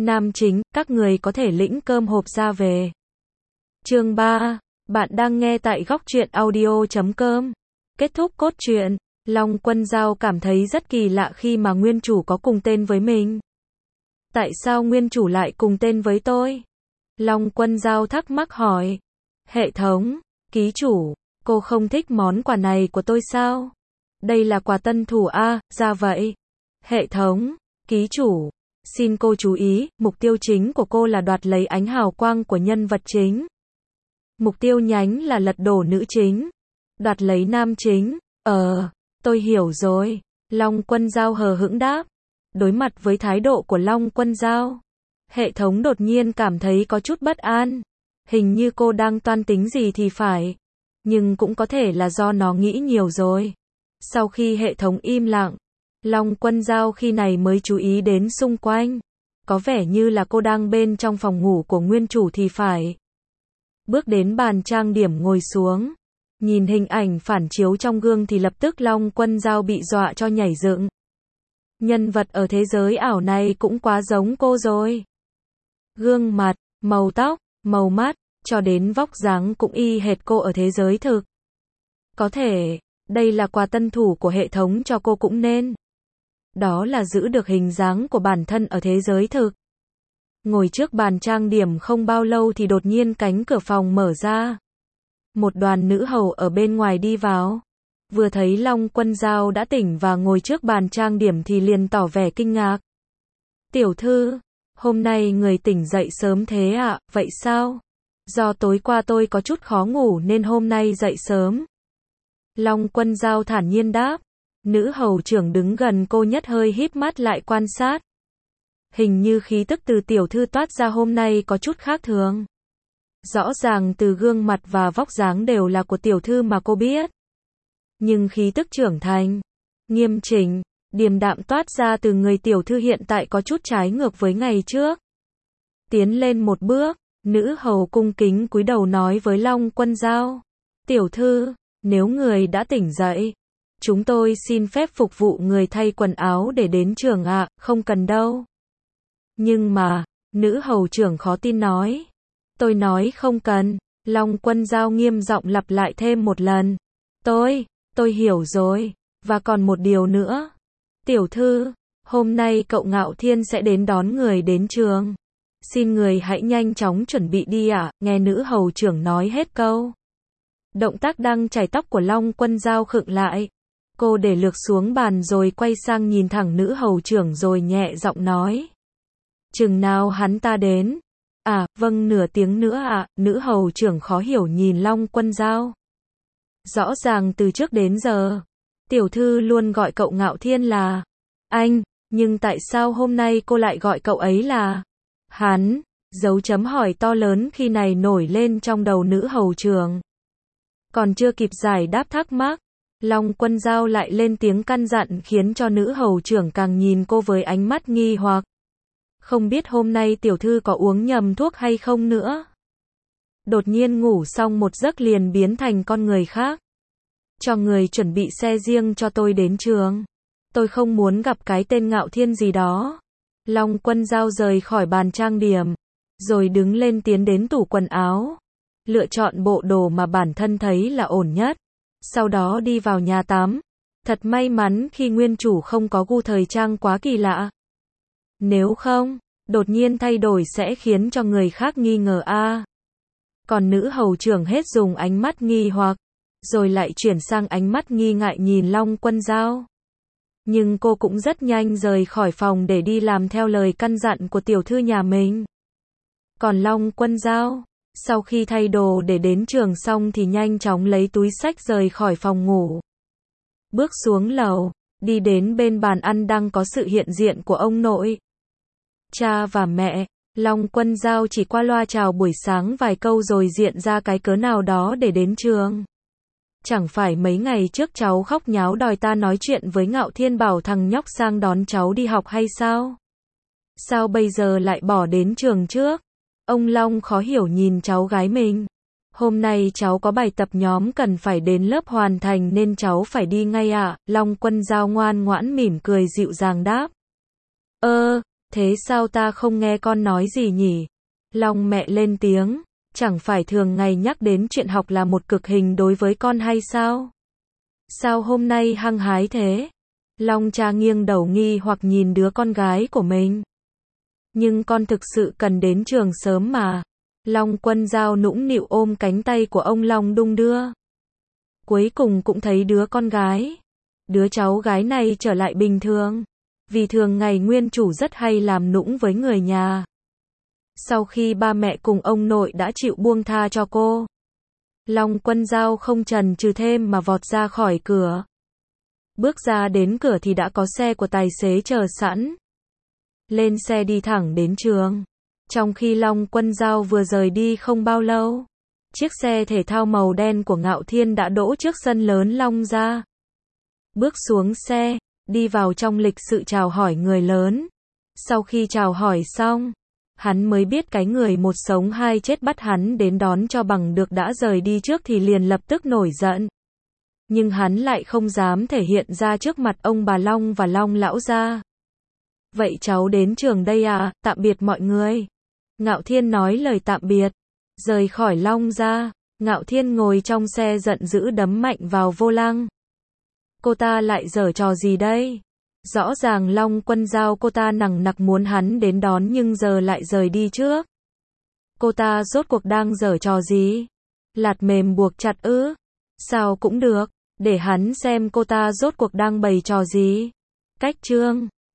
Nam chính, các người có thể lĩnh cơm hộp ra về. Chương 3. Bạn đang nghe tại góc truyện audio.com. Kết thúc cốt truyện. Long Quân Dao cảm thấy rất kỳ lạ khi mà nguyên chủ có cùng tên với mình. Tại sao nguyên chủ lại cùng tên với tôi? Long Quân Dao thắc mắc hỏi. Hệ thống, ký chủ, cô không thích món quà này của tôi sao? Đây là quà tân thủ a, ra vậy. Hệ thống, ký chủ, xin cô chú ý, mục tiêu chính của cô là đoạt lấy ánh hào quang của nhân vật chính. Mục tiêu nhánh là lật đổ nữ chính. Đoạt lấy nam chính. Tôi hiểu rồi. Long Quân Dao hờ hững đáp. Đối mặt với thái độ của Long Quân Dao, hệ thống đột nhiên cảm thấy có chút bất an. Hình như cô đang toan tính gì thì phải. Nhưng cũng có thể là do nó nghĩ nhiều rồi. Sau khi hệ thống im lặng, Long Quân Dao khi này mới chú ý đến xung quanh. Có vẻ như là cô đang bên trong phòng ngủ của nguyên chủ thì phải. Bước đến bàn trang điểm ngồi xuống. Nhìn hình ảnh phản chiếu trong gương thì lập tức Long Quân Dao bị dọa cho nhảy dựng. Nhân vật ở thế giới ảo này cũng quá giống cô rồi. Gương mặt, màu tóc, màu mắt, cho đến vóc dáng cũng y hệt cô ở thế giới thực. Có thể, đây là quà tân thủ của hệ thống cho cô cũng nên. Đó là giữ được hình dáng của bản thân ở thế giới thực. Ngồi trước bàn trang điểm không bao lâu thì đột nhiên cánh cửa phòng mở ra. Một đoàn nữ hầu ở bên ngoài đi vào. Vừa thấy Long Quân Dao đã tỉnh và ngồi trước bàn trang điểm thì liền tỏ vẻ kinh ngạc. Tiểu thư, hôm nay người tỉnh dậy sớm thế ạ, vậy sao? Do tối qua tôi có chút khó ngủ nên hôm nay dậy sớm. Long Quân Dao thản nhiên đáp. Nữ hầu trưởng đứng gần cô nhất hơi híp mắt lại quan sát. Hình như khí tức từ tiểu thư toát ra hôm nay có chút khác thường. Rõ ràng từ gương mặt và vóc dáng đều là của tiểu thư mà cô biết. Nhưng khí tức trưởng thành, nghiêm chỉnh, điềm đạm toát ra từ người tiểu thư hiện tại có chút trái ngược với ngày trước. Tiến lên một bước, nữ hầu cung kính cúi đầu nói với Long Quân Dao. Tiểu thư, nếu người đã tỉnh dậy, chúng tôi xin phép phục vụ người thay quần áo để đến trường ạ, không cần đâu. Nhưng mà, nữ hầu trưởng khó tin nói. Tôi nói không cần. Long Quân Dao nghiêm giọng lặp lại thêm một lần. Tôi hiểu rồi. Và còn một điều nữa. Tiểu thư, hôm nay cậu Ngạo Thiên sẽ đến đón người đến trường. Xin người hãy nhanh chóng chuẩn bị đi ạ, nghe nữ hầu trưởng nói hết câu. Động tác đang chải tóc của Long Quân Dao khựng lại. Cô để lược xuống bàn rồi quay sang nhìn thẳng nữ hầu trưởng rồi nhẹ giọng nói. Chừng nào hắn ta đến? À, vâng, nửa tiếng nữa ạ. Nữ hầu trưởng khó hiểu nhìn Long Quân Dao. Rõ ràng từ trước đến giờ, tiểu thư luôn gọi cậu Ngạo Thiên là anh, nhưng tại sao hôm nay cô lại gọi cậu ấy là hắn? Dấu chấm hỏi to lớn khi này nổi lên trong đầu nữ hầu trưởng. Còn chưa kịp giải đáp thắc mắc, Long Quân Dao lại lên tiếng căn dặn khiến cho nữ hầu trưởng càng nhìn cô với ánh mắt nghi hoặc. Không biết hôm nay tiểu thư có uống nhầm thuốc hay không nữa. Đột nhiên ngủ xong một giấc liền biến thành con người khác. Cho người chuẩn bị xe riêng cho tôi đến trường. Tôi không muốn gặp cái tên Ngạo Thiên gì đó. Long Quân Dao rời khỏi bàn trang điểm, rồi đứng lên tiến đến tủ quần áo. Lựa chọn bộ đồ mà bản thân thấy là ổn nhất. Sau đó đi vào nhà tắm. Thật may mắn khi nguyên chủ không có gu thời trang quá kỳ lạ. Nếu không, đột nhiên thay đổi sẽ khiến cho người khác nghi ngờ a. Còn nữ hầu trưởng hết dùng ánh mắt nghi hoặc, rồi lại chuyển sang ánh mắt nghi ngại nhìn Long Quân Dao. Nhưng cô cũng rất nhanh rời khỏi phòng để đi làm theo lời căn dặn của tiểu thư nhà mình. Còn Long Quân Dao, sau khi thay đồ để đến trường xong thì nhanh chóng lấy túi xách rời khỏi phòng ngủ. Bước xuống lầu, đi đến bên bàn ăn đang có sự hiện diện của ông nội, cha và mẹ. Long Quân Dao chỉ qua loa chào buổi sáng vài câu rồi diện ra cái cớ nào đó để đến trường. Chẳng phải mấy ngày trước cháu khóc nháo đòi ta nói chuyện với Ngạo Thiên bảo thằng nhóc sang đón cháu đi học hay sao? Sao bây giờ lại bỏ đến trường trước? Ông Long khó hiểu nhìn cháu gái mình. Hôm nay cháu có bài tập nhóm cần phải đến lớp hoàn thành nên cháu phải đi ngay ạ. Long Quân Dao ngoan ngoãn mỉm cười dịu dàng đáp. Thế sao ta không nghe con nói gì nhỉ? Long mẹ lên tiếng, chẳng phải thường ngày nhắc đến chuyện học là một cực hình đối với con hay sao? Sao hôm nay hăng hái thế? Long cha nghiêng đầu nghi hoặc nhìn đứa con gái của mình. Nhưng con thực sự cần đến trường sớm mà. Long Quân Dao nũng nịu ôm cánh tay của ông Long đung đưa. Cuối cùng cũng thấy đứa con gái. Đứa cháu gái này trở lại bình thường. Vì thường ngày nguyên chủ rất hay làm nũng với người nhà. Sau khi ba mẹ cùng ông nội đã chịu buông tha cho cô, Long Quân Dao không chần chừ thêm mà vọt ra khỏi cửa. Bước ra đến cửa thì đã có xe của tài xế chờ sẵn. Lên xe đi thẳng đến trường. Trong khi Long Quân Dao vừa rời đi không bao lâu, chiếc xe thể thao màu đen của Ngạo Thiên đã đỗ trước sân lớn Long gia. Bước xuống xe, đi vào trong lịch sự chào hỏi người lớn. Sau khi chào hỏi xong, hắn mới biết cái người một sống hai chết bắt hắn đến đón cho bằng được đã rời đi trước thì liền lập tức nổi giận. Nhưng hắn lại không dám thể hiện ra trước mặt ông bà Long và Long lão gia. Vậy cháu đến trường đây à, tạm biệt mọi người. Ngạo Thiên nói lời tạm biệt, rời khỏi Long gia. Ngạo Thiên ngồi trong xe giận dữ đấm mạnh vào vô lăng. Cô ta lại giở trò gì đây? Rõ ràng Long Quân Dao cô ta nằng nặc muốn hắn đến đón nhưng giờ lại rời đi trước. Cô ta rốt cuộc đang giở trò gì? Lạt mềm buộc chặt ư? Sao cũng được, để hắn xem cô ta rốt cuộc đang bày trò gì. Cách chương